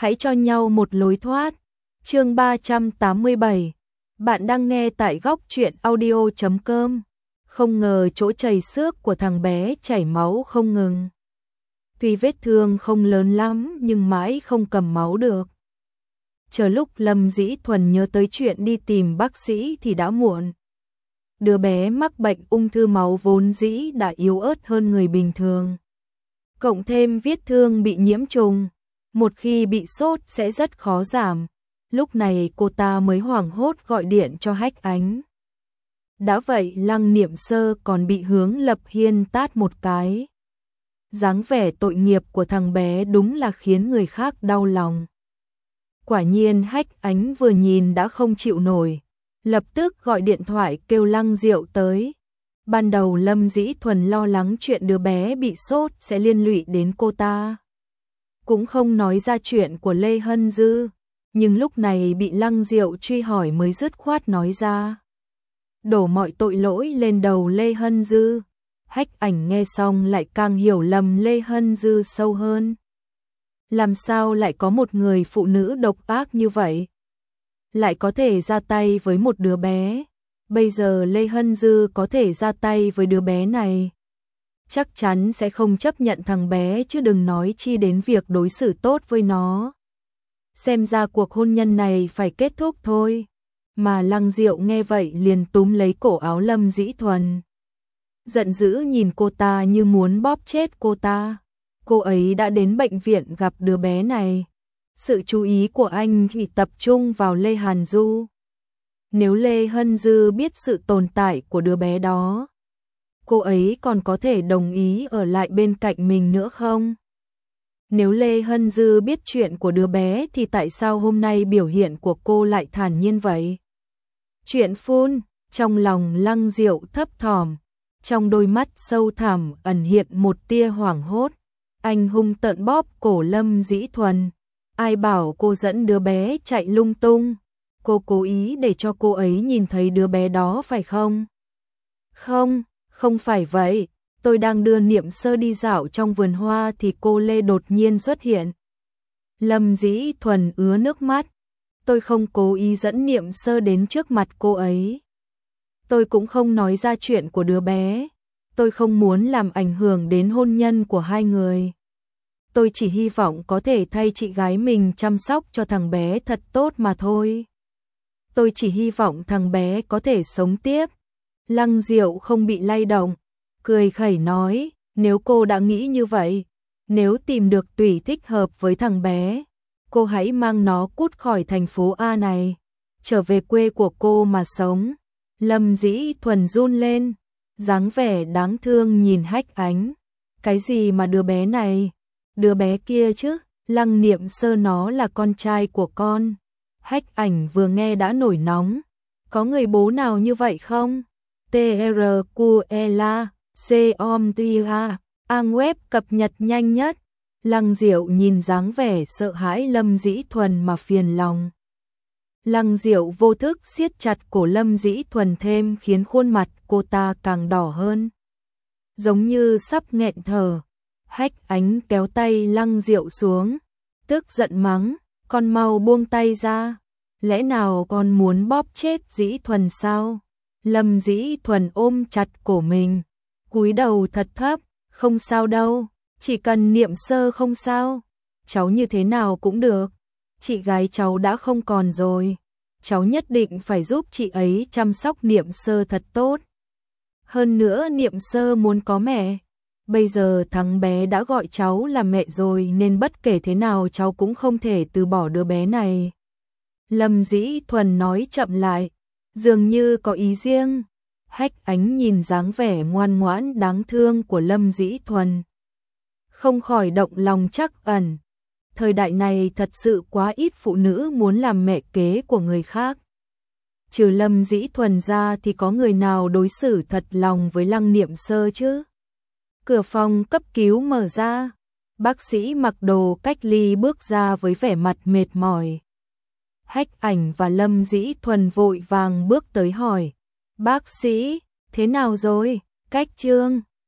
hãy cho nhau một lối thoát. Chương 387. Bạn đang nghe tại góc truyện audio.com. Không ngờ chỗ chảy xước của thằng bé chảy máu không ngừng. Tuy vết thương không lớn lắm nhưng mãi không cầm máu được. Chờ lúc Lâm Dĩ Thuần nhớ tới chuyện đi tìm bác sĩ thì đã muộn. Đứa bé mắc bệnh ung thư máu vốn dĩ đã yếu ớt hơn người bình thường. Cộng thêm vết thương bị nhiễm trùng, một khi bị sốt sẽ rất khó giảm. Lúc này cô ta mới hoảng hốt gọi điện cho Hách Ánh. Đã vậy Lăng Niệm Sơ còn bị Hướng Lập Hiên tát một cái. Dáng vẻ tội nghiệp của thằng bé đúng là khiến người khác đau lòng. Quả nhiên Hách Ánh vừa nhìn đã không chịu nổi, lập tức gọi điện thoại kêu Lăng Diệu tới. Ban đầu Lâm Dĩ Thuần lo lắng chuyện đứa bé bị sốt sẽ liên lụy đến cô ta, cũng không nói ra chuyện của Lê Hân Dư, nhưng lúc này bị Lăng Diệu truy hỏi mới dứt khoát nói ra, đổ mọi tội lỗi lên đầu Lê Hân Dư. Hách Ảnh nghe xong lại càng hiểu lầm Lê Hân Dư sâu hơn. Làm sao lại có một người phụ nữ độc ác như vậy, lại có thể ra tay với một đứa bé. Bây giờ Lê Hân Dư có thể ra tay với đứa bé này, chắc chắn sẽ không chấp nhận thằng bé, chứ đừng nói chi đến việc đối xử tốt với nó. Xem ra cuộc hôn nhân này phải kết thúc thôi. Mà Lăng Diệu nghe vậy liền túm lấy cổ áo Lâm Dĩ Thuần, giận dữ nhìn cô ta như muốn bóp chết cô ta. Cô ấy đã đến bệnh viện gặp đứa bé này, sự chú ý của anh chỉ tập trung vào Lê Hàn Du. Nếu Lê Hân Dư biết sự tồn tại của đứa bé đó, cô ấy còn có thể đồng ý ở lại bên cạnh mình nữa không? Nếu Lê Hân Dư biết chuyện của đứa bé thì tại sao hôm nay biểu hiện của cô lại thản nhiên vậy? Chuyện phun, trong lòng Lăng Diệu thấp thỏm, trong đôi mắt sâu thẳm ẩn hiện một tia hoảng hốt. Anh hung tợn bóp cổ Lâm Dĩ Thuần. Ai bảo cô dẫn đứa bé chạy lung tung? Cô cố ý để cho cô ấy nhìn thấy đứa bé đó phải không? Không, không phải vậy. Tôi đang đưa Niệm Sơ đi dạo trong vườn hoa thì cô Lê đột nhiên xuất hiện. Lâm Dĩ Thuần ứa nước mắt. Tôi không cố ý dẫn Niệm Sơ đến trước mặt cô ấy. Tôi cũng không nói ra chuyện của đứa bé. Tôi không muốn làm ảnh hưởng đến hôn nhân của hai người. Tôi chỉ hy vọng có thể thay chị gái mình chăm sóc cho thằng bé thật tốt mà thôi. Tôi chỉ hy vọng thằng bé có thể sống tiếp. Lăng Diệu không bị lay động, cười khẩy nói, nếu cô đã nghĩ như vậy, nếu tìm được tùy thích hợp với thằng bé, cô hãy mang nó cút khỏi thành phố A này, trở về quê của cô mà sống. Lâm Dĩ Thuần run lên, dáng vẻ đáng thương nhìn Hách Ánh. Cái gì mà đứa bé này, đứa bé kia chứ? Lăng Niệm Sơ nó là con trai của con. Hách Ảnh vừa nghe đã nổi nóng. Có người bố nào như vậy không? TRQELA COMTA Ang web cập nhật nhanh nhất. Lăng Diệu nhìn dáng vẻ sợ hãi Lâm Dĩ Thuần mà phiền lòng. Lăng Diệu vô thức siết chặt cổ Lâm Dĩ Thuần thêm khiến khuôn mặt cô ta càng đỏ hơn, giống như sắp nghẹn thở. Hách Ánh kéo tay Lăng Diệu xuống, tức giận mắng, con mau buông tay ra, lẽ nào con muốn bóp chết Dĩ Thuần sao? Lâm Dĩ Thuần ôm chặt cổ mình, cúi đầu thật thấp, không sao đâu, chỉ cần Niệm Sơ không sao, cháu như thế nào cũng được, chị gái cháu đã không còn rồi, cháu nhất định phải giúp chị ấy chăm sóc Niệm Sơ thật tốt. Hơn nữa Niệm Sơ muốn có mẹ, bây giờ thằng bé đã gọi cháu là mẹ rồi nên bất kể thế nào cháu cũng không thể từ bỏ đứa bé này. Lâm Dĩ Thuần nói chậm lại, dường như có ý riêng. Hách Ánh nhìn dáng vẻ ngoan ngoãn đáng thương của Lâm Dĩ Thuần, không khỏi động lòng trắc ẩn. Thời đại này thật sự quá ít phụ nữ muốn làm mẹ kế của người khác. Trừ Lâm Dĩ Thuần ra thì có người nào đối xử thật lòng với Lăng Niệm Sơ chứ? Cửa phòng cấp cứu mở ra, bác sĩ mặc đồ cách ly bước ra với vẻ mặt mệt mỏi. Hách Ảnh và Lâm Dĩ Thuần vội vàng bước tới hỏi, bác sĩ, thế nào rồi? Cách Trương